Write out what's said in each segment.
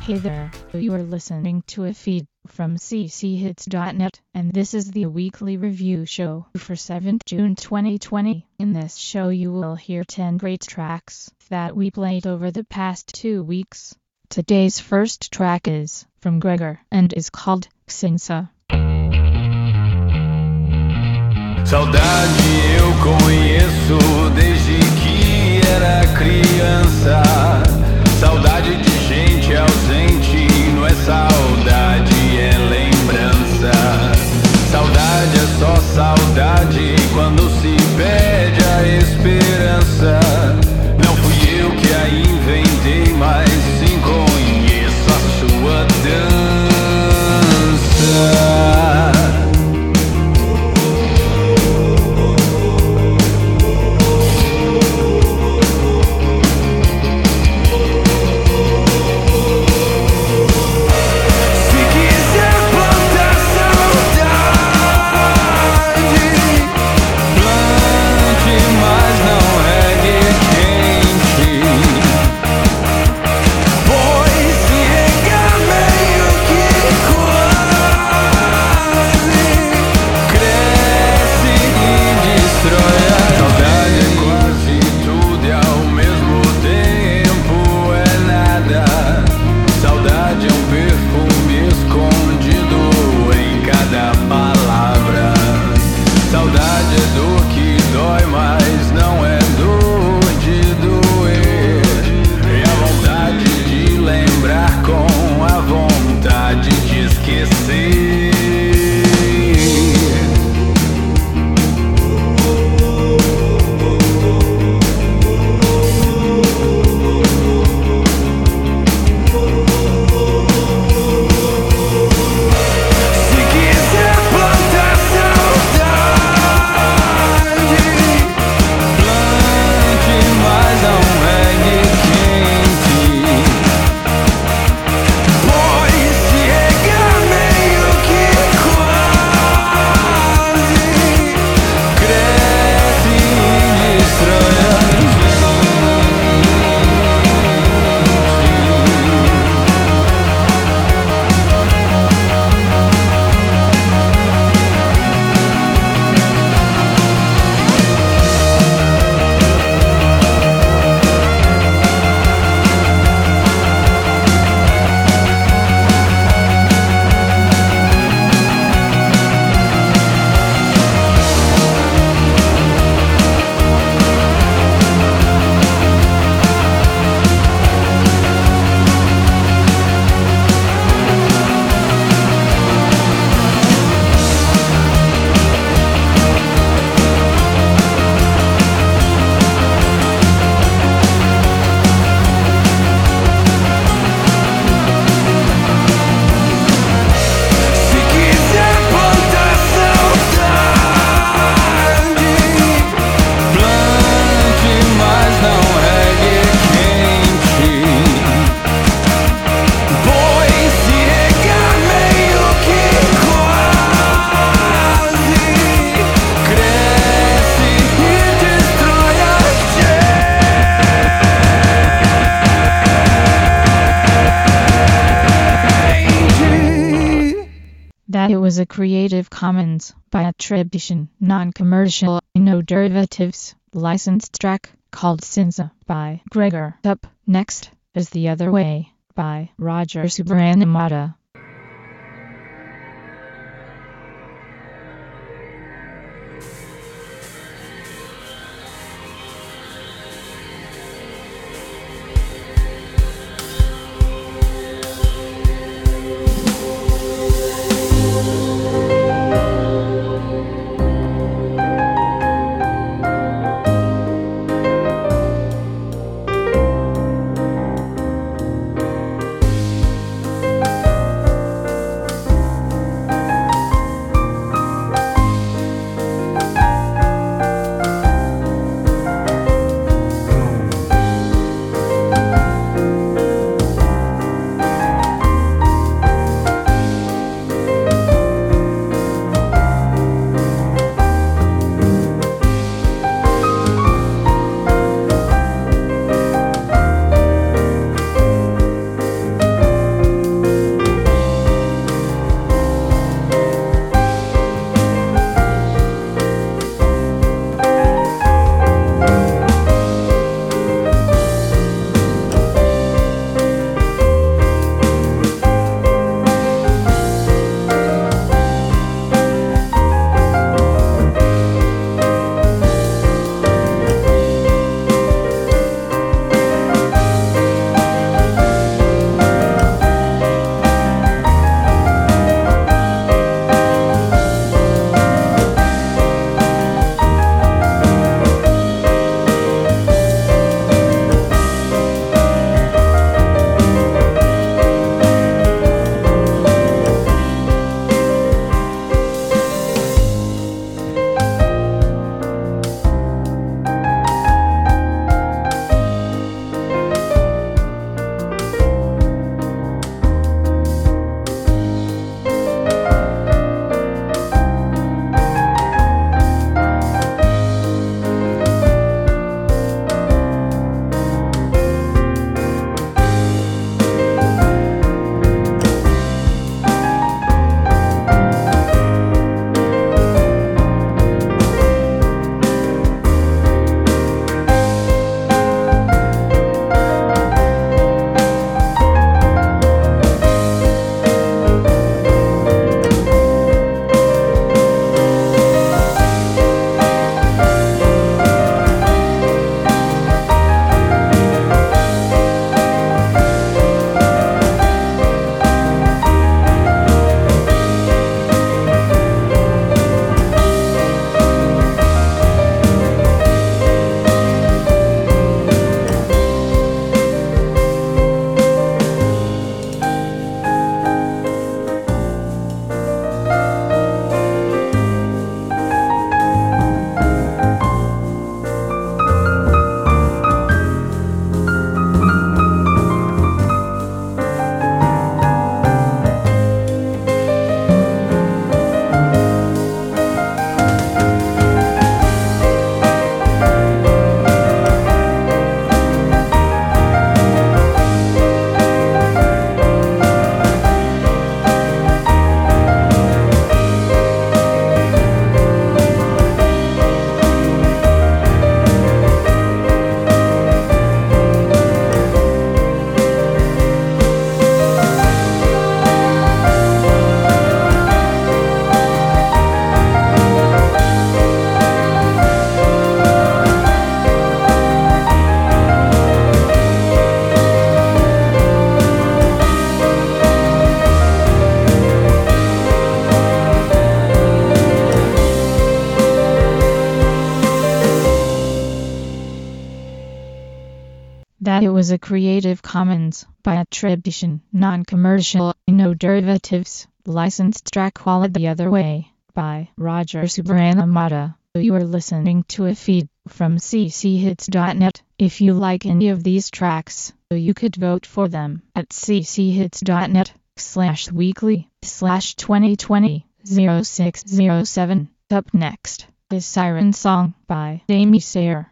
Hey there, you are listening to a feed from cchits.net, and this is the weekly review show for 7th June 2020. In this show you will hear 10 great tracks that we played over the past 2 weeks. Today's first track is from Gregor and is called Cinza. Saudade eu conheço desde que era criança. Saudade de gente ausente, não é saudade, é lembrança. Saudade é só saudade quando se perde a esperança. Não fui eu que a inventei, mas sim conheço a sua dança. That it was a Creative Commons by attribution, non-commercial, no derivatives, licensed track called Cinza by Gregor. Up next is The Other Way by Roger Subranamata. That it was a Creative Commons by attribution, non-commercial, no derivatives, licensed track All the Other Way by Roger Subranamata. You are listening to a feed from cchits.net. If you like any of these tracks, you could vote for them at cchits.net/weekly/2020-0607. Up next is Siren Song by Amy Sayer.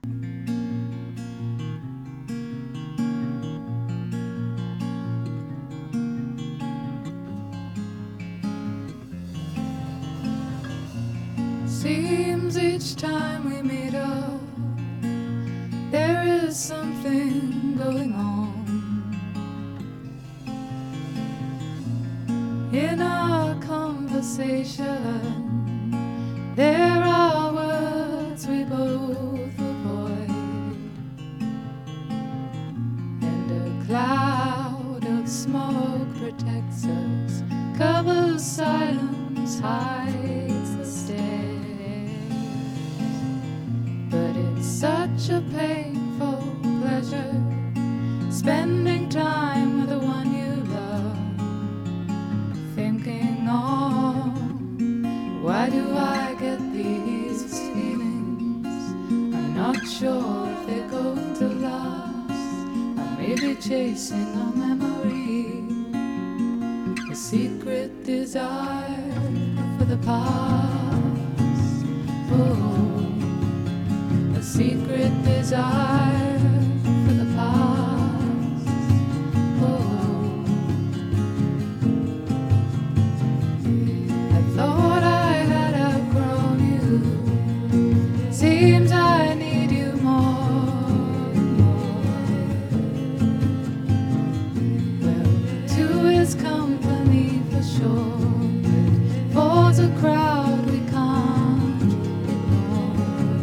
Seems each time we meet up, there is something going on in our conversation. There are words we both avoid, and a cloud of smoke protects us, covers silence, hides the stairs. But it's such a painful pleasure spending time with the one you love, thinking on why do I get these feelings? I'm not sure if they're going to last. I may be chasing a memory, a secret desire for the past. Oh, a secret desire for the past. Oh, I thought I had outgrown you. Seems I need you more and more. Well, two is company for sure, but four's a crowd we can't ignore.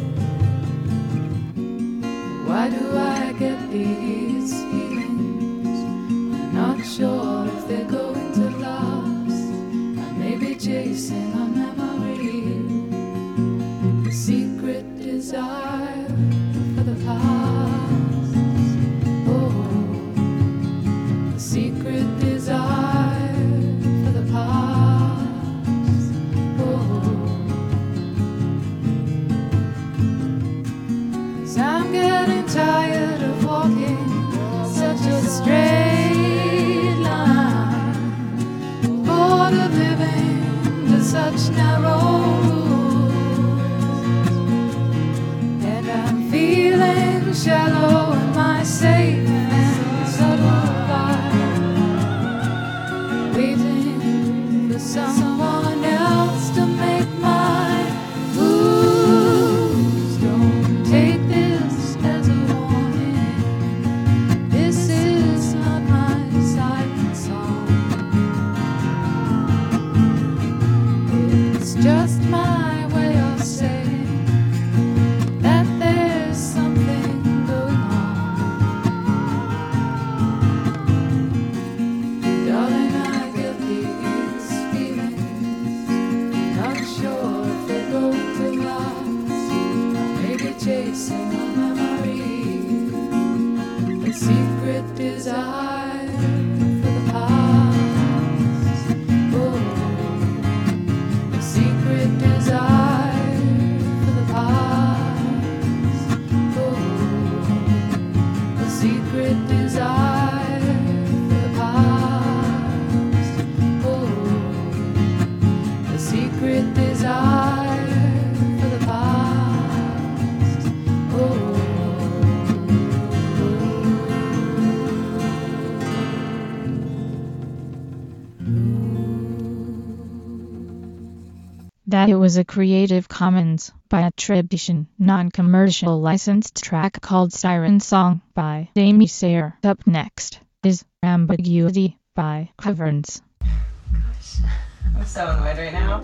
Why do I get these feelings? I'm not sure if they're going to last. I may be chasing a memory, a secret desire for the past. Oh, a secret desire for the past. Oh, 'cause I'm getting tired of walking such a straight line, bored of living to such narrow rules, and I'm feeling shallow in my safe and subtle life, waiting for someone else to make my moves. Don't take this as a warning. This is not my silent song. It's just my way of saying that there's something going on. Darling, I get these feelings, not sure if they're going to last. I may be chasing a memory, a secret desire for the past. Oh, a secret desire for the past. Oh, a secret desire for the past. Oh, a secret desire for the past. Oh. That it was a Creative Commons by attribution, non-commercial licensed track called Siren Song by Amy Sayer. Up next is Ambiguity by Caverns. I'm so annoyed right now.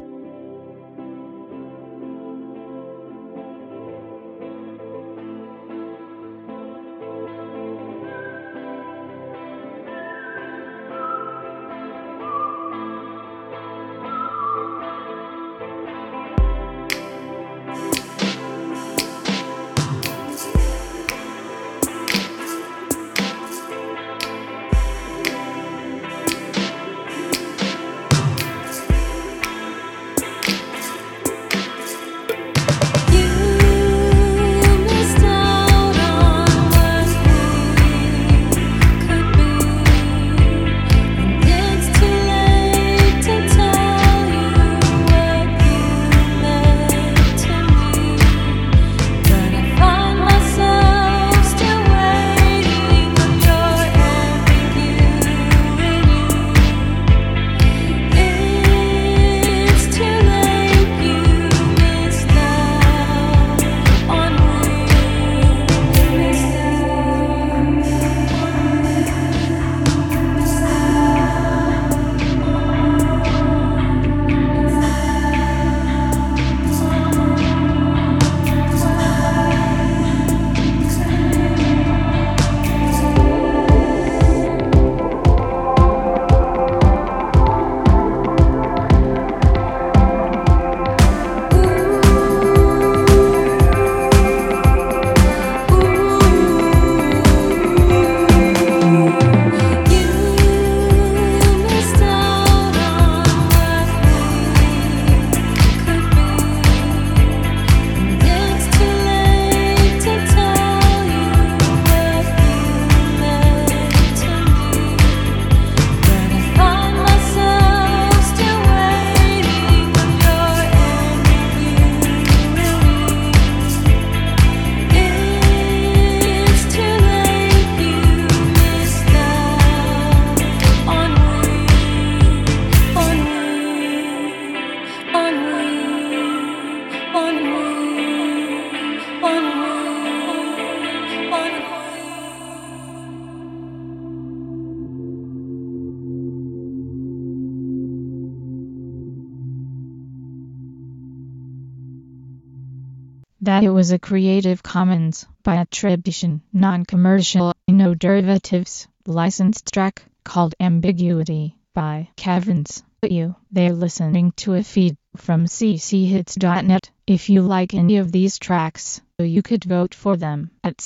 that it was a Creative Commons by attribution, non-commercial, no derivatives, licensed track called Ambiguity by Kevins. They're listening to a feed from cchits.net. If you like any of these tracks, you could vote for them at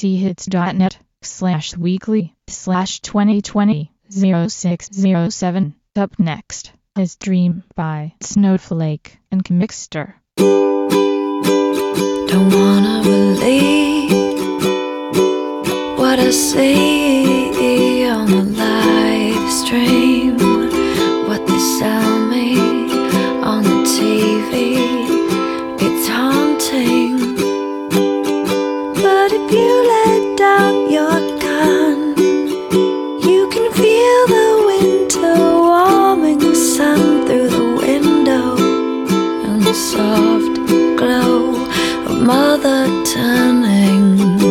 cchits.net/weekly/2020-0607. Up next is Dream by Snowflake and Mixter. Don't wanna believe what I see on the live stream, what they sell me on the TV. It's haunting, but if you let down your gun, you can feel the winter warming sun through the window and the soft glow of mother turning.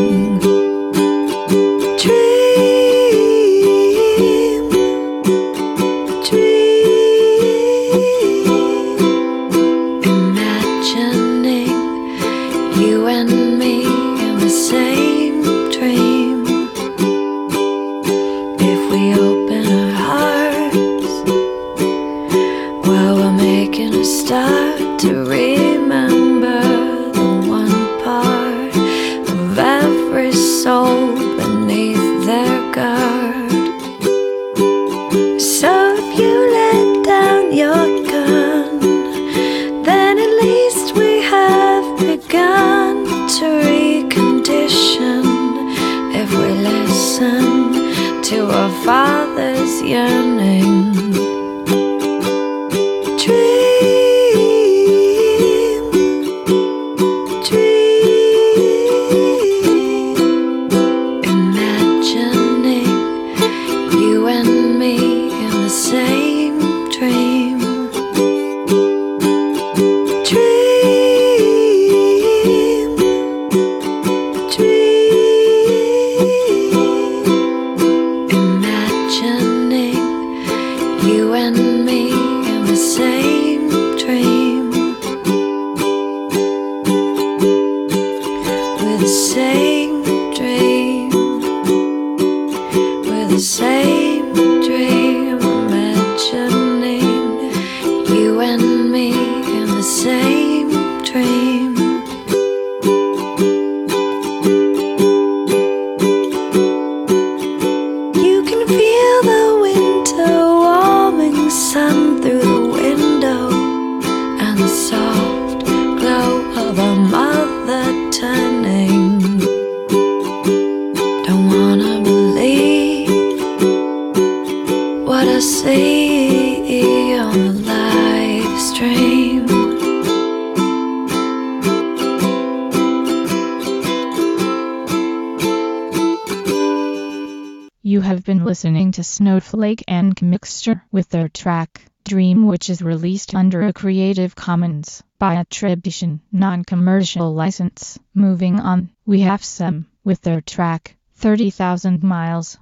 Dream, dream, imagining you and me in the same dream. If we open our hearts, well, we're making a start to remember the one part of every soul beneath their guard. So if you let down your gun, then at least we have begun to recondition. If we listen to our Father's yearning. Dream, dream, imagining you and me in the same dream. Dream, dream, imagining you and me in the same dream. With the same dream, with the same dream, imagining you and me in the same dream. You can feel the winter warming sun through the window and the soft glow of a mother turning. Don't wanna believe what I see on the live stream. You have been listening to Snowflake and Mixter with their track Dream, which is released under a Creative Commons by attribution, non-commercial license. Moving on, we have Some with their track 30,000 Miles.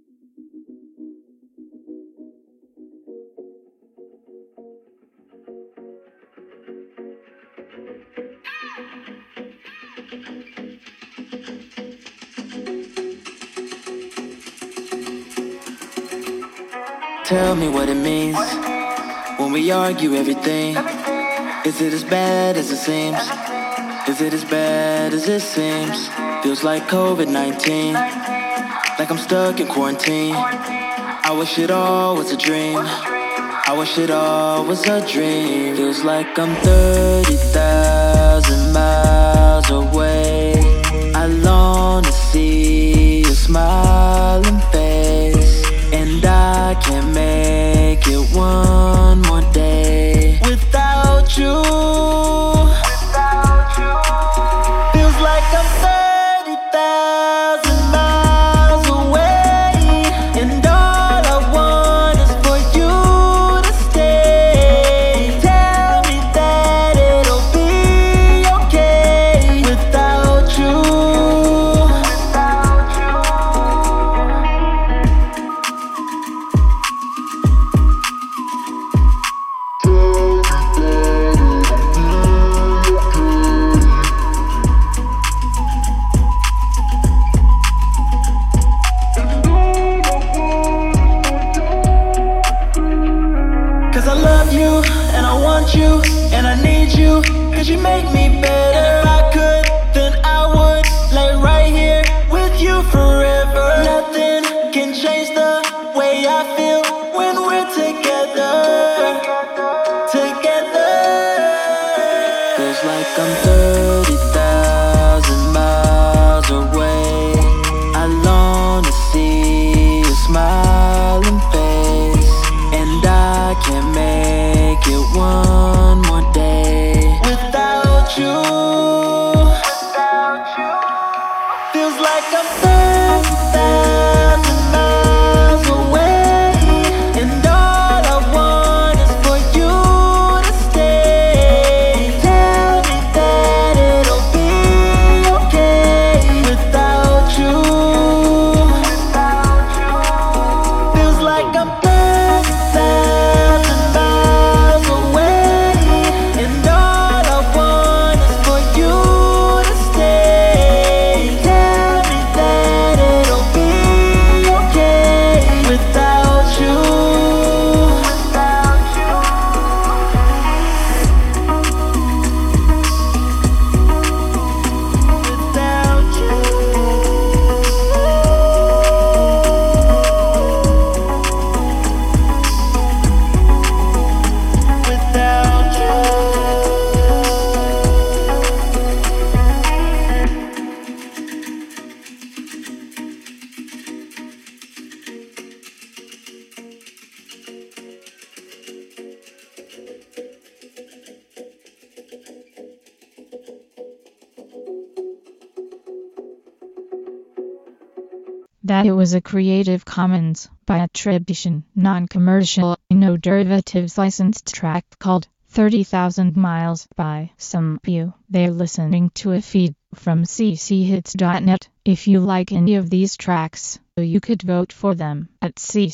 Tell me what it means when we argue everything. Is it as bad as it seems? Is it as bad as it seems? Feels like COVID-19, like I'm stuck in quarantine. I wish it all was a dream. I wish it all was a dream. Feels like I'm 30,000 miles away. I long to see your smiling face, and I can't make it one more day without you. Feels like I'm 30,000 miles away, and all I want is for you to stay. Tell me that it'll be okay without you. one more day without you. Feels like I'm 30,000 miles away, and all I want is for you to stay. Tell me that it'll be okay without you. Feels like I'm 30,000 miles away, and all I want is for you to stay. Tell me that it'll be okay without you. Without you. Without you. That it was a Creative Commons by attribution, non-commercial, no derivatives licensed track called 30,000 Miles by Some You. They're listening to a feed from cchits.net. If you like any of these tracks, you could vote for them at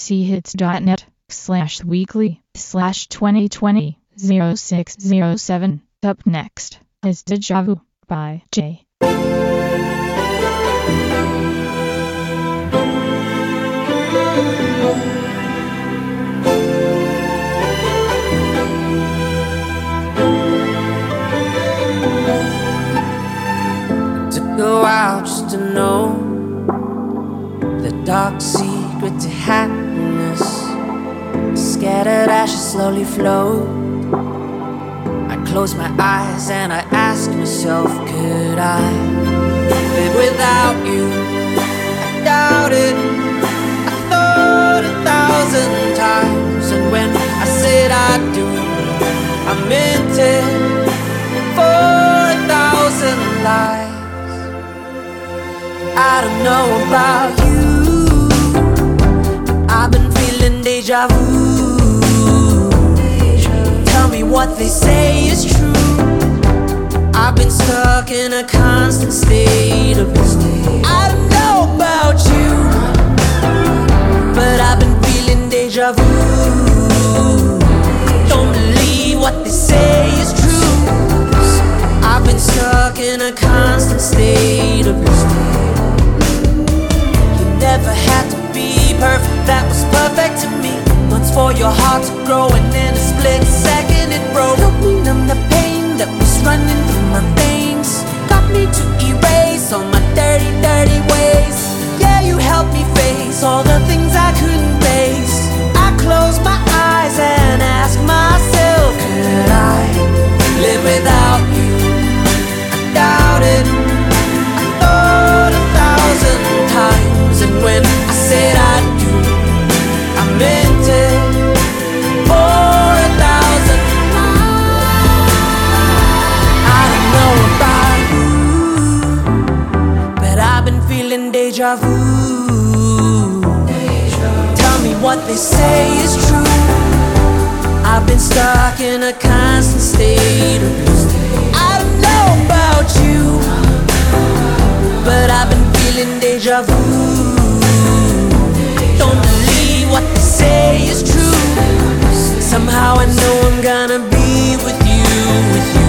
cchits.net/weekly/2020-0607. Up next is Deja Vu by Jay. Took a while just to know the dark secret to happiness. Scattered ashes slowly float. I close my eyes and I ask myself, could I live without you? I doubt it. I thought 1,000 times, and when I said I do, I meant it. For 1,000 lives. I don't know about you, but I've been feeling deja vu. Tell me what they say is true. I've been stuck in a constant state of I don't know about you, but I've been feeling deja vu. Don't believe what they say is true. I've been stuck in a constant state of never had to be perfect, that was perfect to me. Once for your heart to grow, and in a split second it broke. Help me numb the pain that was running through my veins. Got me to erase all my dirty, dirty ways. Yeah, you helped me face all the things I couldn't face. I close my eyes and ask myself, could I live without you? I doubt it. I thought 1,000 times, and when I said I do, I meant it. For 1,000 I don't know about you, but I've been feeling deja vu. Tell me what they say is true. I've been stuck in a constant state of I don't know about you, but I've been feeling deja vu. Don't believe what they say is true. Somehow I know I'm gonna be with you, with you.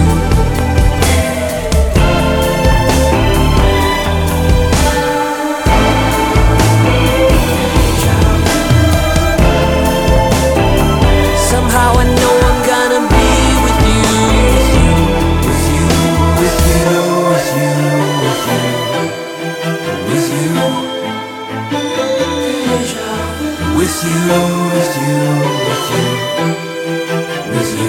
Somehow I know I'm gonna be with you, with you, with you, with you, with you, with you. With you, with you, with you, with you, with you.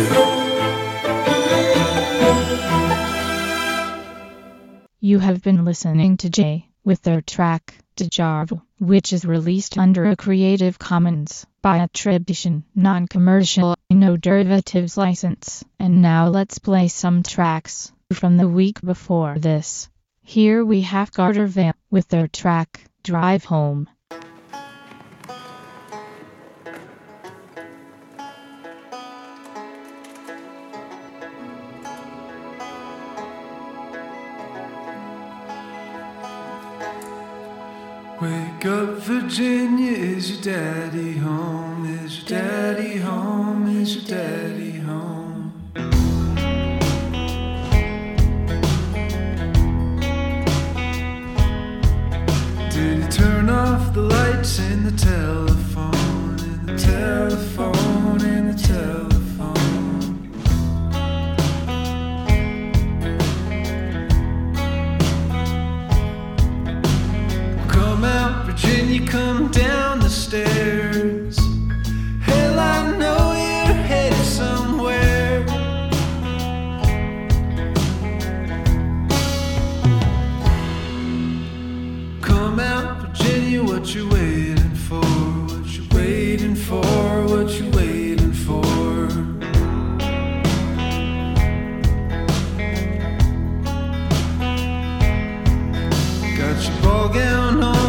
You have been listening to Jay with their track Deja Vu, which is released under a Creative Commons by attribution, non-commercial, no derivatives license. And now let's play some tracks from the week before this. Here we have Carter Vale with their track Drive Home. Wake up, Virginia, is your daddy home? Is your daddy home? Is your daddy home? Did he turn off the lights in the telephone? In the telephone, in the telephone? Virginia, come down the stairs. Hell, I know you're headed somewhere. Come out, Virginia, what you waiting for? What you waiting for? What you waiting for? Got your ball gown on.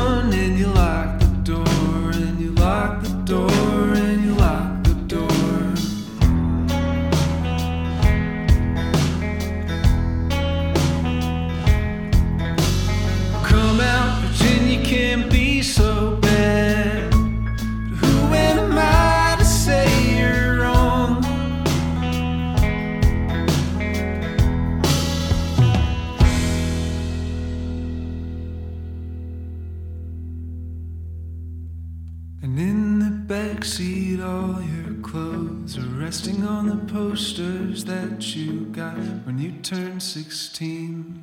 Backseat, all your clothes are resting on the posters that you got when you turned 16.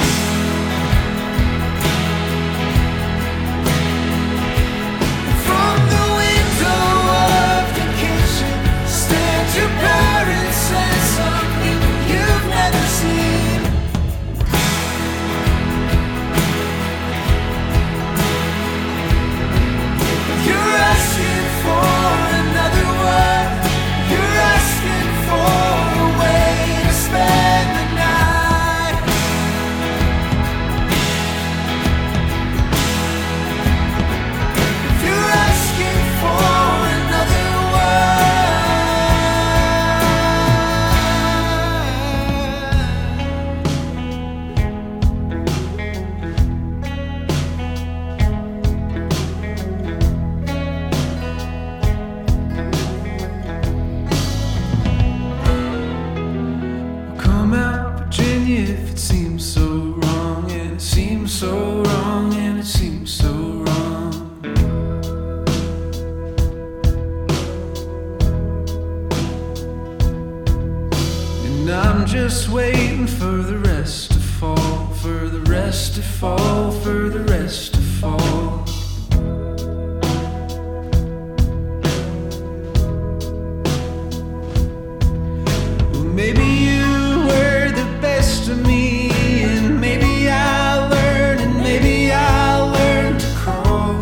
From the window of the kitchen stands your parents and some people you've never seen. You're asking for another word. You're asking for a way to spend the night. If you're asking for another if it seems so wrong, and it seems so wrong, and it seems so wrong. And I'm just waiting for the rest to fall, for the rest to fall, for the rest to fall. Well, maybe you to me, and maybe I'll learn, and maybe I'll learn to crawl.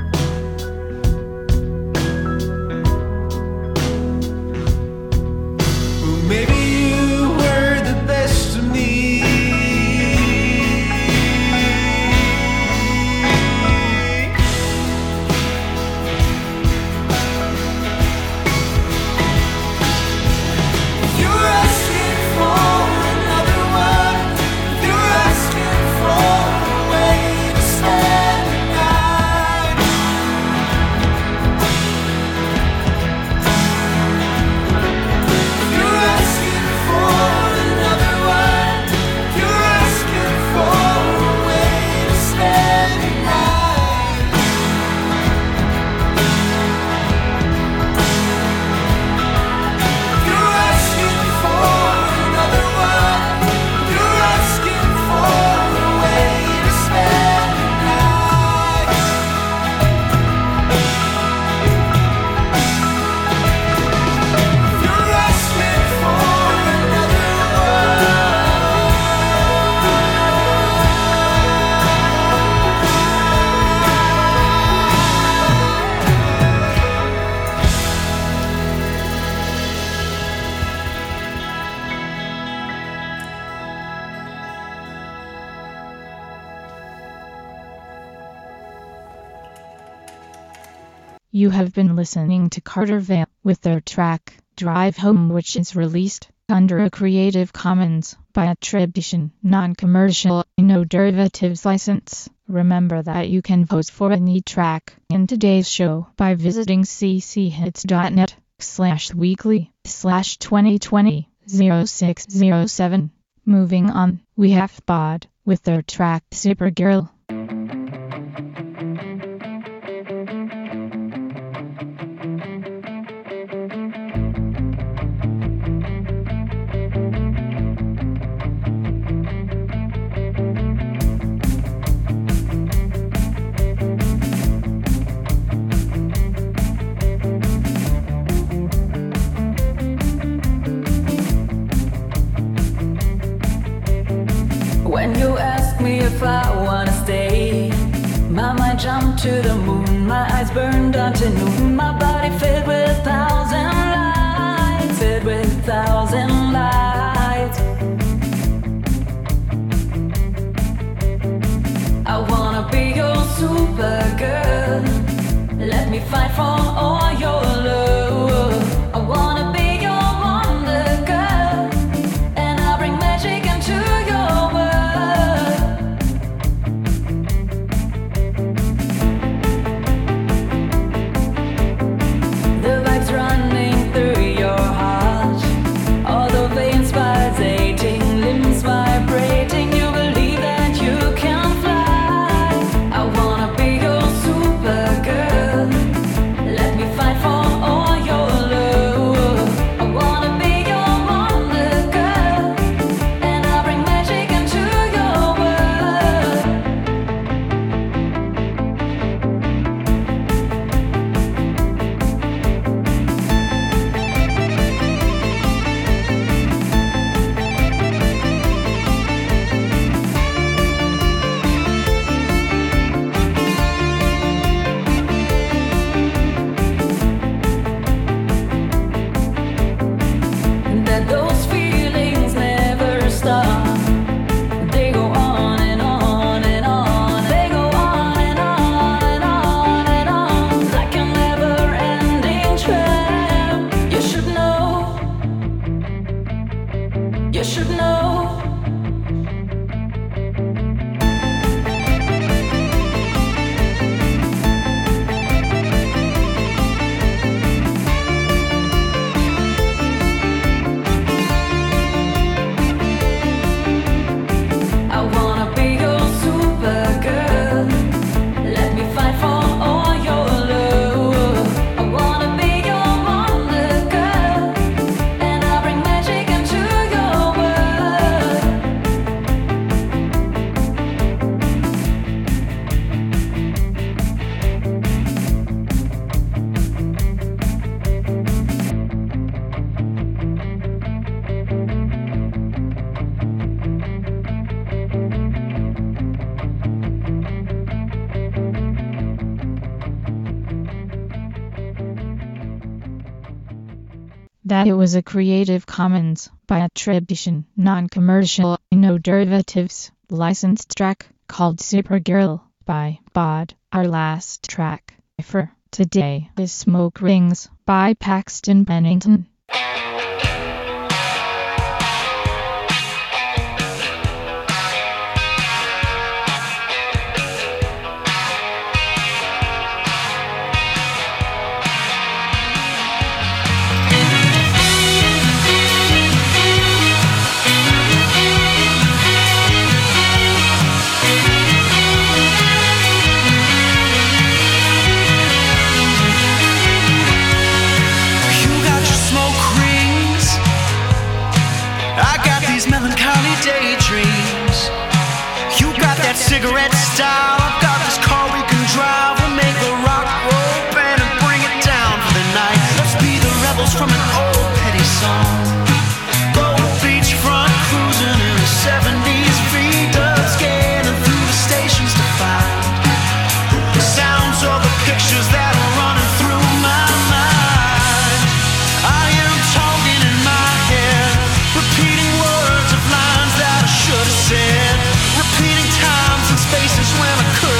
Well, maybe you were the best of me. You have been listening to Carter Vale with their track, Drive Home, which is released under a Creative Commons by attribution, non-commercial, no derivatives license. Remember that you can vote for any track in today's show by visiting cchits.net/weekly/2020-0607. Moving on, we have Bod with their track Supergirl. When you ask me if I wanna stay, my mind jumped to the moon, my eyes burned until noon, my body filled with 1,000 lights, filled with 1,000 lights. I wanna be your Supergirl, let me fight for all your love. I wanna be your Wonder Girl, and I'll bring magic into your world. The vibes running through your heart, all the veins pulsating, limbs vibrating. You believe that you can fly. I wanna be your Supergirl, let me fight for all your love. I wanna be your Wonder Girl, and I'll bring magic into your world. That those feelings never stop. They go on and on and on. They go on and on and on and on, like a never-ending trail. You should know. You should know. I wanna be your Supergirl, let me fight for all your love. I wanna be your Wonder Girl, and I'll bring magic into your world. That it was a Creative Commons by attribution, non-commercial, no derivatives, licensed track called Supergirl by Bod. Our last track for today is Smoke Rings by Paxton Pennington. You got your smoke rings, I got these melancholy daydreams. You got that cigarette style, I've got this car we can drive. We'll make the rock roll band and bring it down for the night. Let's be the rebels from an old petty song. Gold beachfront cruising in the 70s, V-dub scanning through the stations to find the sounds of the pictures that are running through my mind. I am talking in my head, repeating words of lines that I should have said, repeating times and spaces when I could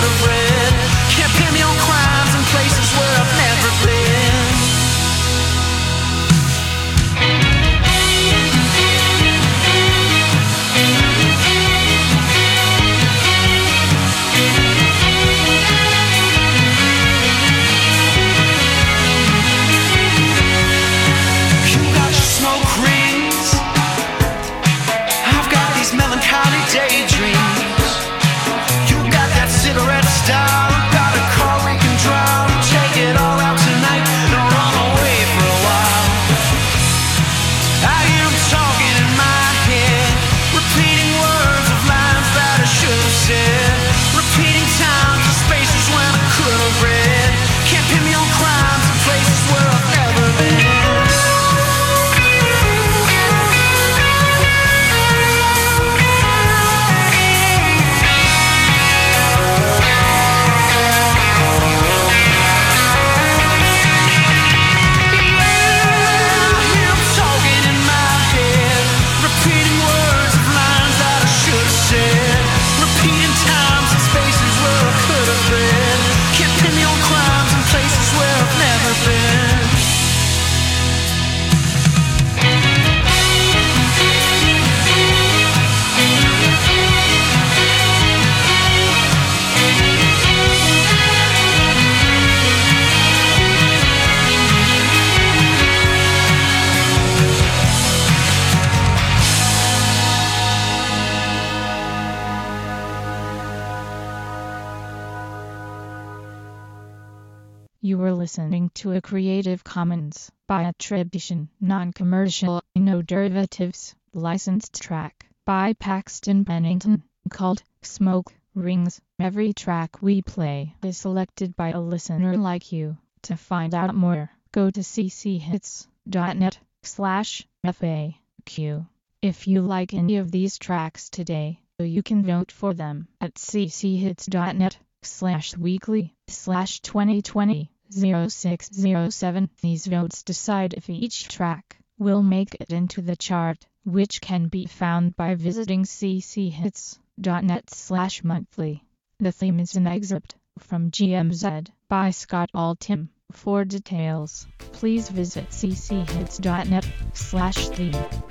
You were listening to a Creative Commons by attribution, non-commercial, no derivatives, licensed track by Paxton Pennington, called Smoke Rings. Every track we play is selected by a listener like you. To find out more, go to cchits.net/FAQ. If you like any of these tracks today, you can vote for them at cchits.net/weekly/2020-0607. These votes decide if each track will make it into the chart, which can be found by visiting cchits.net/monthly. The theme is an excerpt from GMZ by Scott Altham. For details, please visit cchits.net/theme.